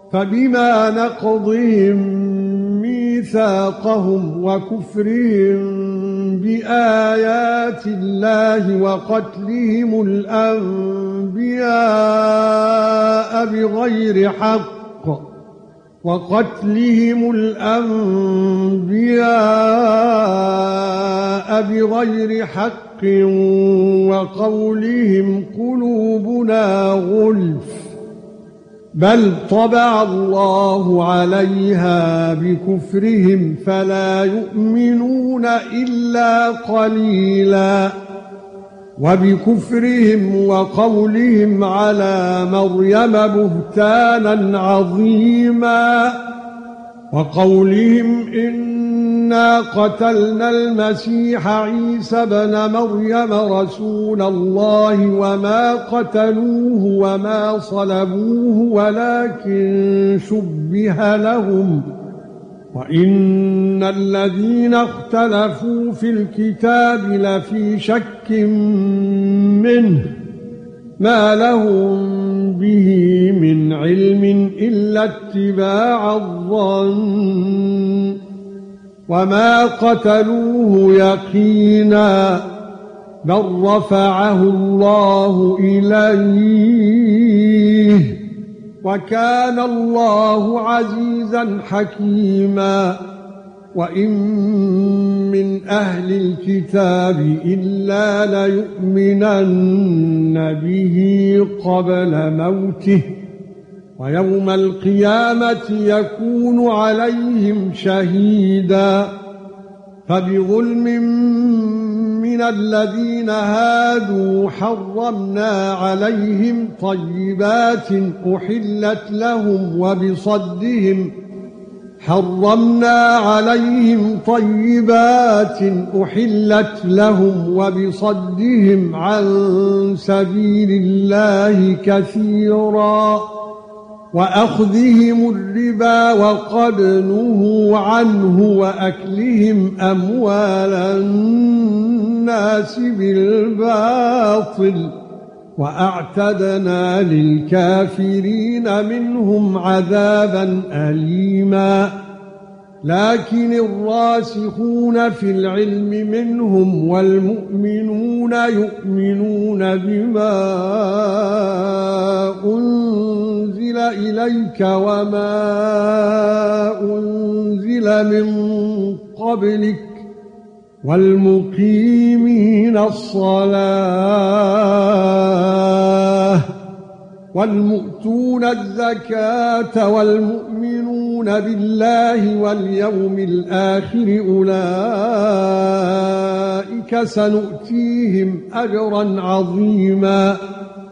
فبما نقضهم ميثاقهم وكفرهم بآيات الله وقتلهم الأنبياء بغير حق وقولهم قلوبنا غلف بل طبع الله عليها بكفرهم فلا يؤمنون إلا قليلا وبكفرهم وقولهم على مريم بهتانا عظيما وقولهم إنا قتلنا المسيح عيسى ابن مريم رسول الله وما قتلوه وما صلبوه ولكن شبه لهم وإن الذين اختلفوا في الكتاب لفي شك منه ما لهم به من علم إلا اتباع الظن وما قتلوه يقينا بل رفعه الله إليه وكان الله عزيزا حكيما وإن من أهل الكتاب إلا ليؤمنن به قبل موته ويوم القيامة يكون عليهم شهيدا فبظلم من الذين هادوا حرمنا عليهم طيبات أحلت لهم وبصدهم عن سبيل الله كثيرا وأخذهم الربا وقد نهوا عنه وأكلهم أموال الناس بالباطل وأعتدنا للكافرين منهم عذابا أليما لكن الراسخون في العلم منهم والمؤمنون يؤمنون بما أنزل إليك وما أنزل من قبلك والمقيمين الصلاة والمؤتون الزكاة والمؤمنون بالله واليوم الآخر أولئك سنؤتيهم أجرا عظيما